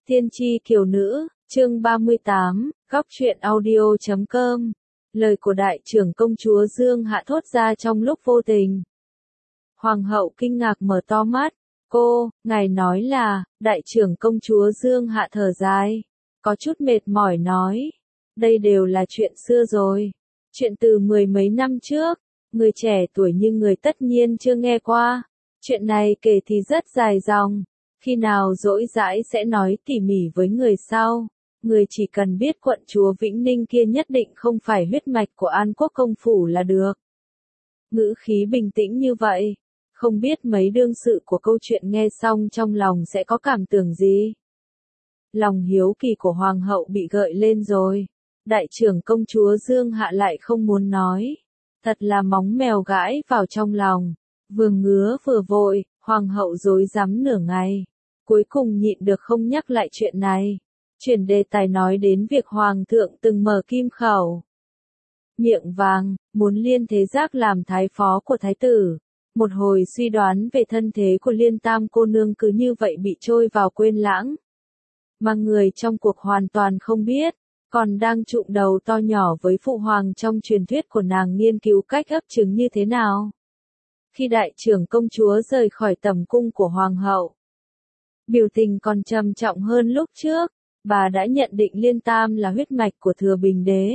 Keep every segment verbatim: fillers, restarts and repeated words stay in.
Tiên tri kiều nữ, chương ba mươi tám, góc truyện audio chấm com. Lời của đại trưởng công chúa Dương Hạ thốt ra trong lúc vô tình. Hoàng hậu kinh ngạc mở to mắt. Cô, ngài nói là, đại trưởng công chúa Dương Hạ thở dài. Có chút mệt mỏi nói. Đây đều là chuyện xưa rồi. Chuyện từ mười mấy năm trước. Người trẻ tuổi như người tất nhiên chưa nghe qua. Chuyện này kể thì rất dài dòng. Khi nào rỗi rãi sẽ nói tỉ mỉ với người sau. Người chỉ cần biết quận chúa Vĩnh Ninh kia nhất định không phải huyết mạch của An Quốc công phủ là được. Ngữ khí bình tĩnh như vậy. Không biết mấy đương sự của câu chuyện nghe xong trong lòng sẽ có cảm tưởng gì. Lòng hiếu kỳ của hoàng hậu bị gợi lên rồi. Đại trưởng công chúa Dương Hạ lại không muốn nói. Thật là móng mèo gãi vào trong lòng. Vừa ngứa vừa vội, hoàng hậu rối rắm nửa ngày. Cuối cùng nhịn được không nhắc lại chuyện này. Chuyển đề tài nói đến việc hoàng thượng từng mở kim khẩu. Miệng vàng, muốn Liên Thế Giác làm thái phó của thái tử. Một hồi suy đoán về thân thế của Liên Tam cô nương cứ như vậy bị trôi vào quên lãng. Mà người trong cuộc hoàn toàn không biết, còn đang trụm đầu to nhỏ với phụ hoàng trong truyền thuyết của nàng nghiên cứu cách ấp trứng như thế nào. Khi đại trưởng công chúa rời khỏi tầm cung của hoàng hậu, biểu tình còn trầm trọng hơn lúc trước, bà đã nhận định Liên Tam là huyết mạch của Thừa Bình Đế.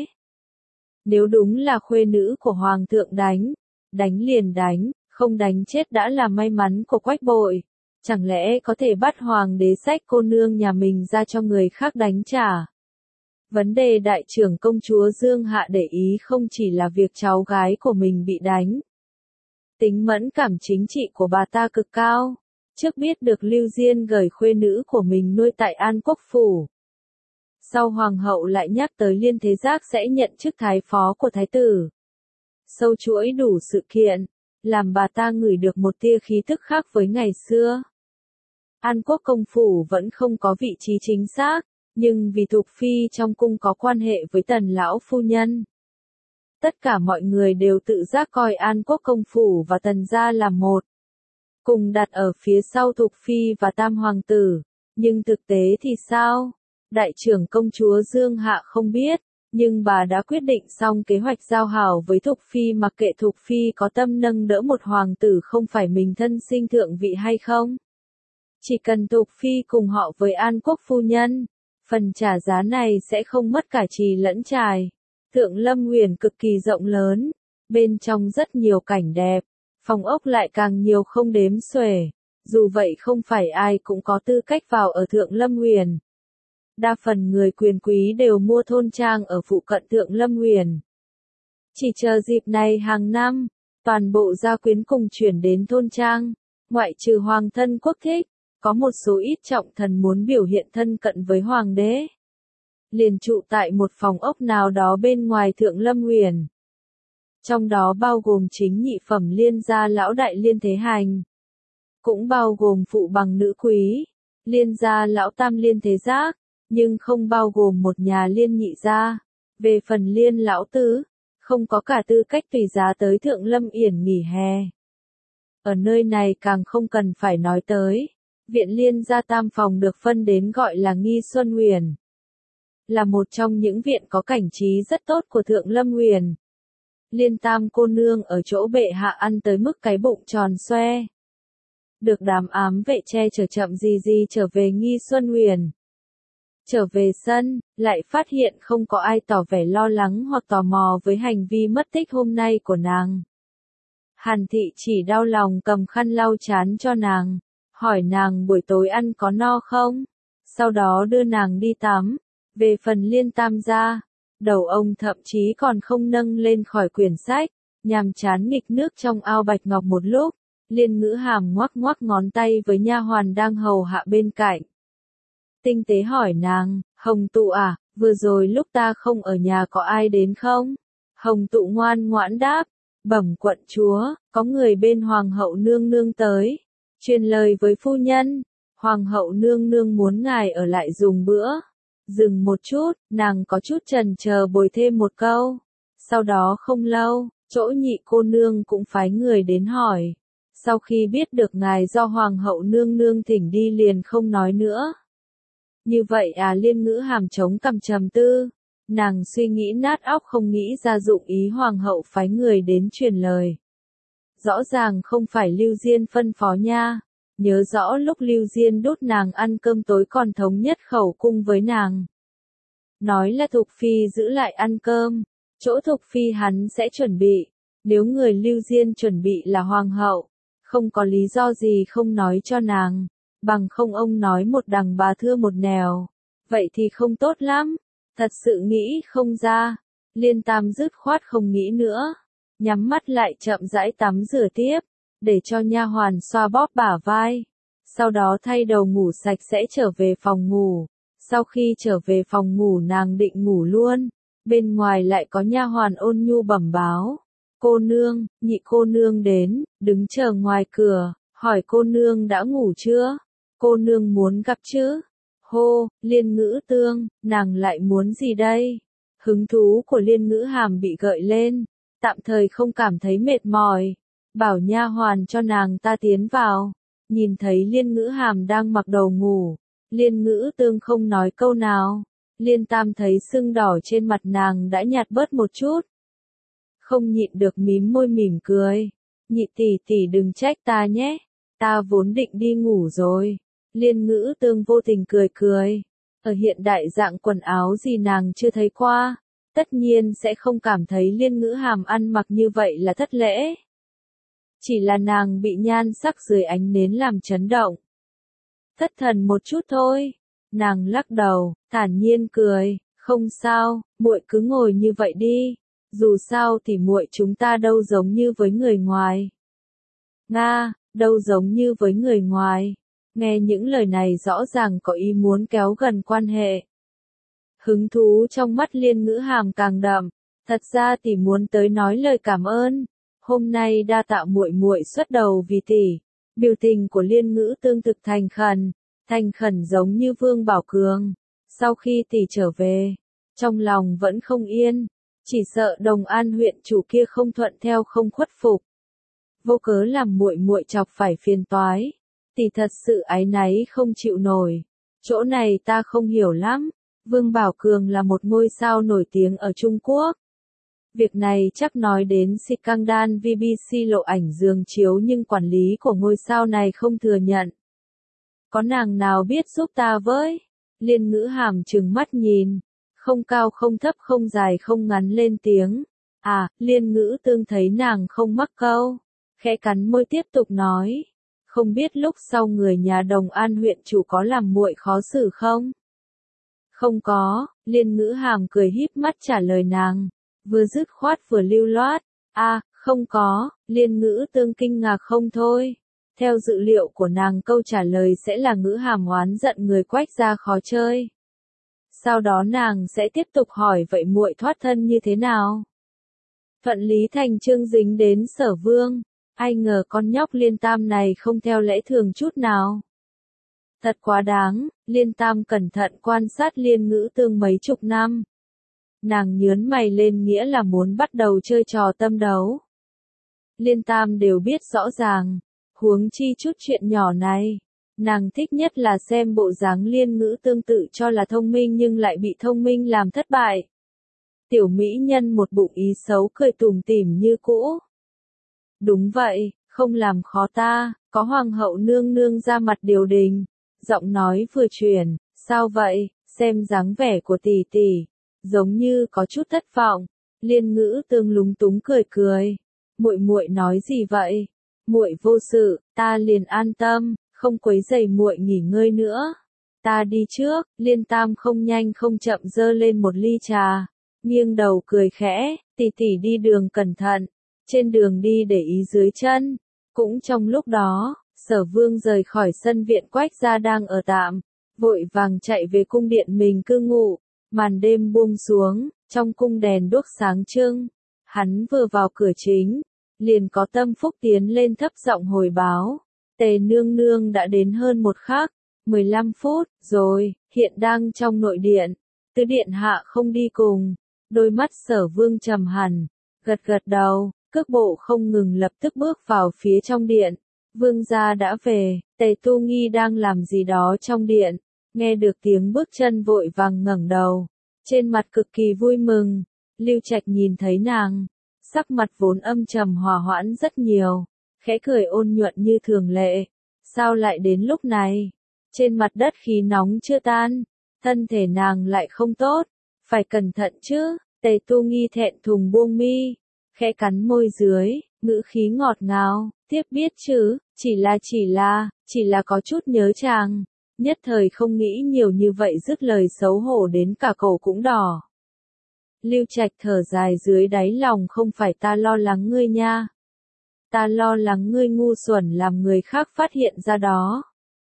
Nếu đúng là khuê nữ của hoàng thượng đánh, đánh liền đánh, không đánh chết đã là may mắn của Quách Bội. Chẳng lẽ có thể bắt hoàng đế xách cô nương nhà mình ra cho người khác đánh trả? Vấn đề đại trưởng công chúa Dương Hạ để ý không chỉ là việc cháu gái của mình bị đánh. Tính mẫn cảm chính trị của bà ta cực cao. Trước biết được Lưu Diên gửi khuê nữ của mình nuôi tại An Quốc phủ. Sau hoàng hậu lại nhắc tới Liên Thế Giác sẽ nhận chức thái phó của thái tử. Sâu chuỗi đủ sự kiện, làm bà ta ngửi được một tia khí tức khác với ngày xưa. An Quốc công phủ vẫn không có vị trí chính xác, nhưng vì Thục Phi trong cung có quan hệ với Tần lão phu nhân. Tất cả mọi người đều tự giác coi An Quốc công phủ và Tần gia là một. Cùng đặt ở phía sau Thục Phi và Tam Hoàng tử. Nhưng thực tế thì sao? Đại trưởng công chúa Dương Hạ không biết, nhưng bà đã quyết định xong kế hoạch giao hảo với Thục Phi mặc kệ Thục Phi có tâm nâng đỡ một hoàng tử không phải mình thân sinh thượng vị hay không. Chỉ cần Thục Phi cùng họ với An Quốc phu nhân, phần trả giá này sẽ không mất cả trì lẫn trài. Thượng Lâm Uyển cực kỳ rộng lớn, bên trong rất nhiều cảnh đẹp, phòng ốc lại càng nhiều không đếm xuể. Dù vậy không phải ai cũng có tư cách vào ở Thượng Lâm Uyển. Đa phần người quyền quý đều mua thôn trang ở phụ cận Thượng Lâm Uyển. Chỉ chờ dịp này hàng năm, toàn bộ gia quyến cùng chuyển đến thôn trang, ngoại trừ hoàng thân quốc thích, có một số ít trọng thần muốn biểu hiện thân cận với hoàng đế. Liền trụ tại một phòng ốc nào đó bên ngoài Thượng Lâm Uyển. Trong đó bao gồm chính nhị phẩm Liên gia lão đại Liên Thế Hành. Cũng bao gồm phụ bằng nữ quý, Liên gia lão tam Liên Thế Giác, nhưng không bao gồm một nhà Liên nhị gia. Về phần Liên lão tứ, không có cả tư cách tùy giá tới Thượng Lâm Uyển nghỉ hè. Ở nơi này càng không cần phải nói tới, viện Liên gia tam phòng được phân đến gọi là Nghi Xuân Uyển. Là một trong những viện có cảnh trí rất tốt của Thượng Lâm Uyển. Liên Tam cô nương ở chỗ bệ hạ ăn tới mức cái bụng tròn xoe. Được đám ám vệ che chở chậm gì gì trở về Nghi Xuân Uyển. Trở về sân, lại phát hiện không có ai tỏ vẻ lo lắng hoặc tò mò với hành vi mất tích hôm nay của nàng. Hàn Thị chỉ đau lòng cầm khăn lau chán cho nàng, hỏi nàng buổi tối ăn có no không, sau đó đưa nàng đi tắm. Về phần Liên Tam gia, đầu ông thậm chí còn không nâng lên khỏi quyển sách, nhàm chán nghịch nước trong ao bạch ngọc một lúc. Liên Ngữ Hàm ngoắc ngoắc ngón tay với nha hoàn đang hầu hạ bên cạnh. Tinh tế hỏi nàng, Hồng Tụ à, vừa rồi lúc ta không ở nhà có ai đến không? Hồng Tụ ngoan ngoãn đáp, bẩm quận chúa, có người bên Hoàng hậu nương nương tới, truyền lời với phu nhân, Hoàng hậu nương nương muốn ngài ở lại dùng bữa. Dừng một chút, nàng có chút chần chờ bồi thêm một câu. Sau đó không lâu, chỗ nhị cô nương cũng phái người đến hỏi. Sau khi biết được ngài do Hoàng hậu nương nương thỉnh đi liền không nói nữa. Như vậy à, Liên Ngữ Hàm chống cằm trầm tư. Nàng suy nghĩ nát óc không nghĩ ra dụng ý hoàng hậu phái người đến truyền lời. Rõ ràng không phải Lưu Diên phân phó nha. Nhớ rõ lúc Lưu Diên đốt nàng ăn cơm tối còn thống nhất khẩu cung với nàng. Nói là Thục Phi giữ lại ăn cơm, chỗ Thục Phi hắn sẽ chuẩn bị. Nếu người Lưu Diên chuẩn bị là hoàng hậu, không có lý do gì không nói cho nàng. Bằng không ông nói một đằng bà thưa một nẻo. Vậy thì không tốt lắm. Thật sự nghĩ không ra. Liên Tam dứt khoát không nghĩ nữa. Nhắm mắt lại chậm rãi tắm rửa tiếp. Để cho nha hoàn xoa bóp bả vai. Sau đó thay đầu ngủ sạch sẽ trở về phòng ngủ. Sau khi trở về phòng ngủ nàng định ngủ luôn. Bên ngoài lại có nha hoàn ôn nhu bẩm báo. Cô nương, nhị cô nương đến, đứng chờ ngoài cửa. Hỏi cô nương đã ngủ chưa? Cô nương muốn gặp chứ? Hô, Liên Ngữ Tương, nàng lại muốn gì đây? Hứng thú của Liên Ngữ Hàm bị gợi lên, tạm thời không cảm thấy mệt mỏi, bảo nha hoàn cho nàng ta tiến vào. Nhìn thấy Liên Ngữ Hàm đang mặc đồ ngủ, Liên Ngữ Tương không nói câu nào. Liên Tam thấy sưng đỏ trên mặt nàng đã nhạt bớt một chút, không nhịn được mím môi mỉm cười. Nhị tỷ tỷ đừng trách ta nhé, ta vốn định đi ngủ rồi. Liên Ngữ Tương vô tình cười cười. Ở hiện đại dạng quần áo gì nàng chưa thấy qua, tất nhiên sẽ không cảm thấy Liên Ngữ Hàm ăn mặc như vậy là thất lễ. Chỉ là nàng bị nhan sắc dưới ánh nến làm chấn động. Thất thần một chút thôi. Nàng lắc đầu, thản nhiên cười, không sao, muội cứ ngồi như vậy đi. Dù sao thì muội chúng ta đâu giống như với người ngoài. Nga, đâu giống như với người ngoài. Nghe những lời này rõ ràng có ý muốn kéo gần quan hệ. Hứng thú trong mắt Liên Ngữ Hàm càng đậm, thật ra tỷ muốn tới nói lời cảm ơn. Hôm nay đa tạ muội muội xuất đầu vì tỷ. Biểu tình của Liên Ngữ Tương thực thành khẩn, thành khẩn giống như Vương Bảo Cường. Sau khi tỷ trở về, trong lòng vẫn không yên, chỉ sợ Đồng An huyện chủ kia không thuận theo không khuất phục. Vô cớ làm muội muội chọc phải phiền toái. Tỷ thật sự áy náy không chịu nổi. Chỗ này ta không hiểu lắm. Vương Bảo Cường là một ngôi sao nổi tiếng ở Trung Quốc. Việc này chắc nói đến scandal vê bê xê lộ ảnh giường chiếu nhưng quản lý của ngôi sao này không thừa nhận. Có nàng nào biết giúp ta với? Liên Ngữ Hàm trừng mắt nhìn. Không cao không thấp không dài không ngắn lên tiếng. À, Liên Ngữ Tương thấy nàng không mắc câu. Khẽ cắn môi tiếp tục nói. Không biết lúc sau người nhà Đồng An huyện chủ có làm muội khó xử không? Không có, Liên Ngữ Hàm cười híp mắt trả lời nàng, vừa dứt khoát vừa lưu loát. À, không có, Liên Ngữ Tương kinh ngạc không thôi. Theo dự liệu của nàng câu trả lời sẽ là Ngữ Hàm oán giận người Quách gia khó chơi. Sau đó nàng sẽ tiếp tục hỏi vậy muội thoát thân như thế nào? Thuận lý thành chương dính đến Sở Vương. Ai ngờ con nhóc Liên Tam này không theo lẽ thường chút nào. Thật quá đáng, Liên Tam cẩn thận quan sát Liên Ngữ Tương mấy chục năm. Nàng nhớn mày lên nghĩa là muốn bắt đầu chơi trò tâm đấu. Liên Tam đều biết rõ ràng, huống chi chút chuyện nhỏ này. Nàng thích nhất là xem bộ dáng Liên Ngữ Tương tự cho là thông minh nhưng lại bị thông minh làm thất bại. Tiểu mỹ nhân một bụng ý xấu cười tủm tỉm như cũ. Đúng vậy, không làm khó ta, có hoàng hậu nương nương ra mặt điều đình. Giọng nói vừa chuyển, sao vậy, xem dáng vẻ của tỷ tỷ, giống như có chút thất vọng. Liên Ngữ Tương lúng túng cười cười. Muội muội nói gì vậy? Muội vô sự, ta liền an tâm, không quấy rầy muội nghỉ ngơi nữa. Ta đi trước. Liên Tam không nhanh không chậm dơ lên một ly trà, nghiêng đầu cười khẽ, tỷ tỷ đi đường cẩn thận. Trên đường đi để ý dưới chân. Cũng trong lúc đó, Sở Vương rời khỏi sân viện Quách gia đang ở tạm, vội vàng chạy về cung điện mình cư ngụ. Màn đêm buông xuống, trong cung đèn đuốc sáng trưng. Hắn vừa vào cửa chính, liền có Tâm Phúc tiến lên thấp giọng hồi báo. Tề nương nương đã đến hơn một khắc, mười lăm phút, rồi, hiện đang trong nội điện. Tứ điện hạ không đi cùng. Đôi mắt Sở Vương trầm hẳn, gật gật đầu. Cước bộ không ngừng lập tức bước vào phía trong điện. Vương gia đã về, Tề Tu Nghi đang làm gì đó trong điện. Nghe được tiếng bước chân vội vàng ngẩng đầu, trên mặt cực kỳ vui mừng. Lưu Trạch nhìn thấy nàng, sắc mặt vốn âm trầm hòa hoãn rất nhiều, khẽ cười ôn nhuận như thường lệ. Sao lại đến lúc này? Trên mặt đất khí nóng chưa tan, thân thể nàng lại không tốt, phải cẩn thận chứ. Tề Tu Nghi thẹn thùng buông mi, khẽ cắn môi dưới, ngữ khí ngọt ngào, tiếp biết chứ, chỉ là chỉ là, chỉ là có chút nhớ chàng. Nhất thời không nghĩ nhiều như vậy, dứt lời xấu hổ đến cả cổ cũng đỏ. Lưu Trạch thở dài dưới đáy lòng, không phải ta lo lắng ngươi nha. Ta lo lắng ngươi ngu xuẩn làm người khác phát hiện ra đó.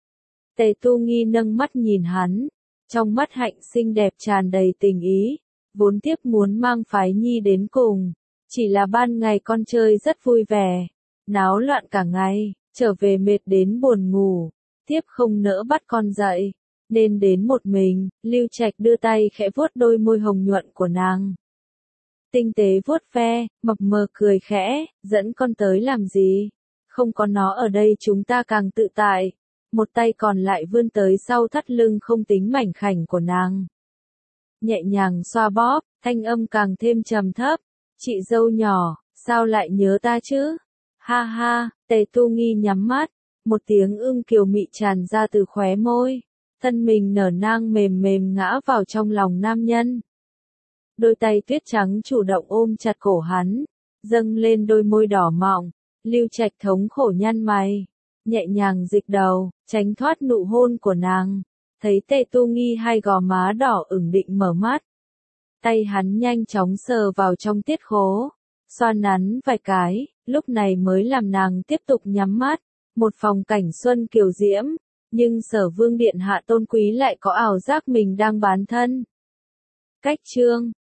Tề Tu Nghi nâng mắt nhìn hắn, trong mắt hạnh xinh đẹp tràn đầy tình ý, vốn tiếp muốn mang Phái Nhi đến cùng, chỉ là ban ngày con chơi rất vui vẻ, náo loạn cả ngày, trở về mệt đến buồn ngủ, tiếp không nỡ bắt con dậy, nên đến một mình. Lưu Trạch đưa tay khẽ vuốt đôi môi hồng nhuận của nàng. Tinh tế vuốt ve, mập mờ cười khẽ, dẫn con tới làm gì? Không có nó ở đây chúng ta càng tự tại. Một tay còn lại vươn tới sau thắt lưng không tính mảnh khảnh của nàng. Nhẹ nhàng xoa bóp, thanh âm càng thêm trầm thấp. Chị dâu nhỏ, sao lại nhớ ta chứ? Ha ha, Tề Tu Nghi nhắm mắt, một tiếng ưng kiều mị tràn ra từ khóe môi. Thân mình nở nang mềm mềm ngã vào trong lòng nam nhân. Đôi tay tuyết trắng chủ động ôm chặt cổ hắn, dâng lên đôi môi đỏ mọng. Lưu Trạch thống khổ nhăn mày, nhẹ nhàng dịch đầu, tránh thoát nụ hôn của nàng. Thấy Tề Tu Nghi hai gò má đỏ ửng định mở mắt. Tay hắn nhanh chóng sờ vào trong tiết khố, xoa nắn vài cái, lúc này mới làm nàng tiếp tục nhắm mắt. Một phòng cảnh xuân kiều diễm, nhưng Sở Vương điện hạ tôn quý lại có ảo giác mình đang bán thân. Cách chương